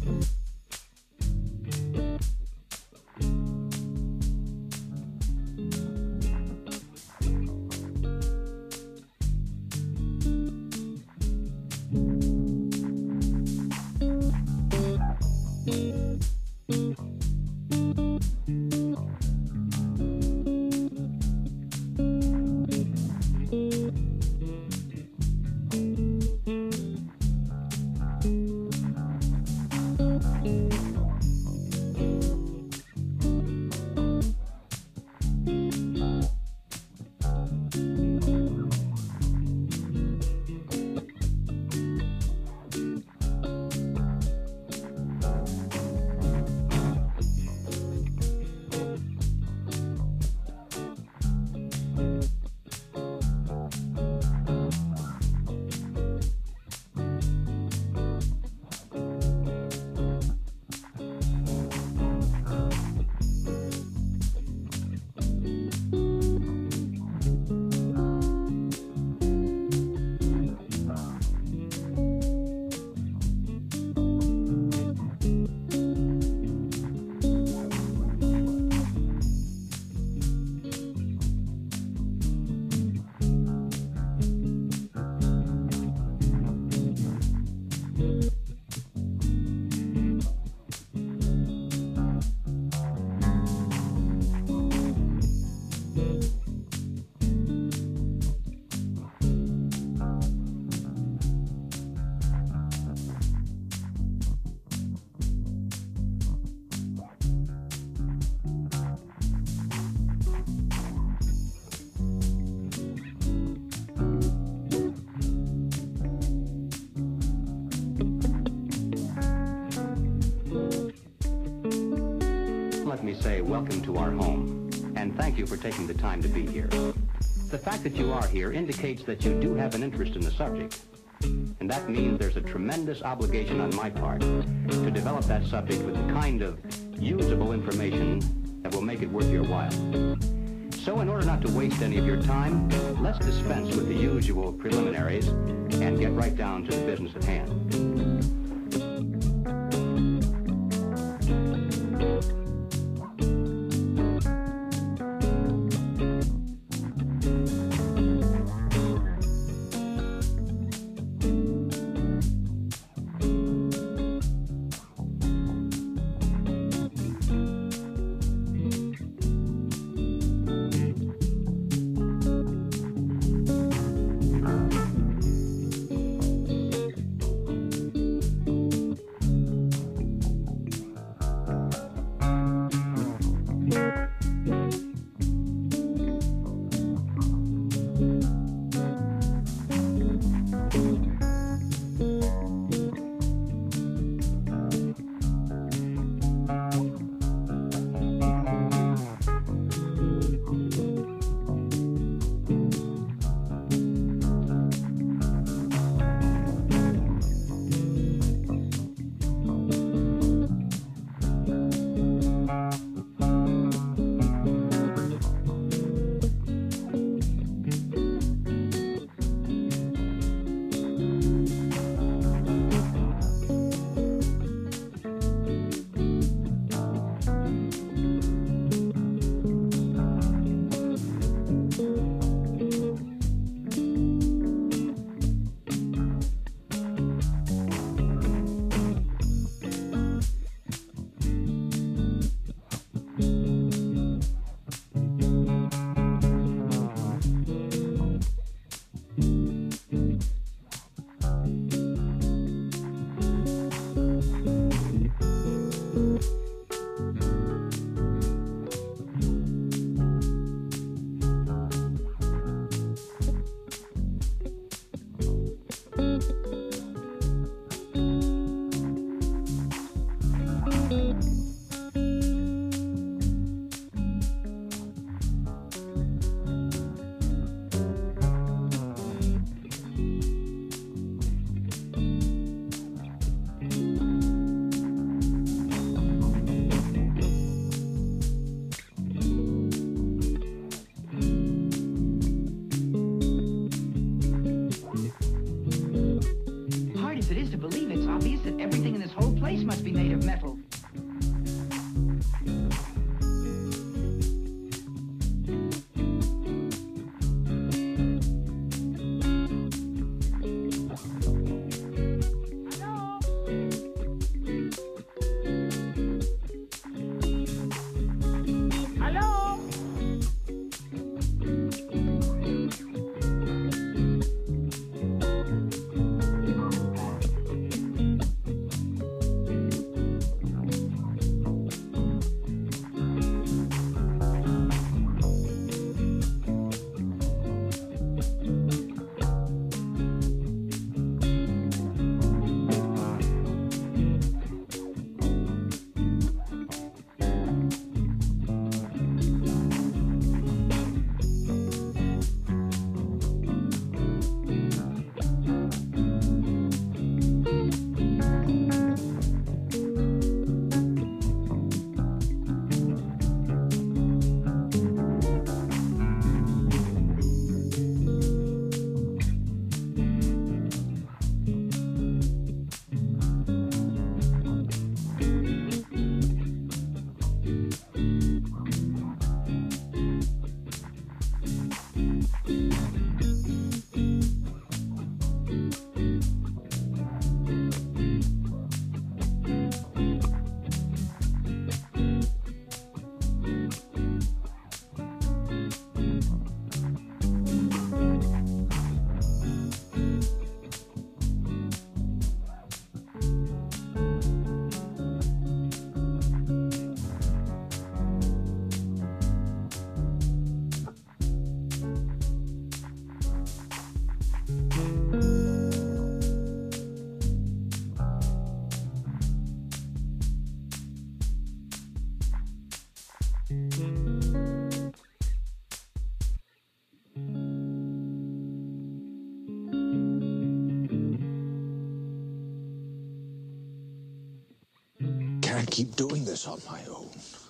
Let me say welcome to our home, and thank you for taking the time to be here. The fact that you are here indicates that you do have an interest in the subject, and that means there's a tremendous obligation on my part to develop that subject with the kind of usable information that will make it worth your while. So in order not to waste any of your time, let's dispense with the usual preliminaries and get right down to the business at hand. metal. Can't keep doing this on my own.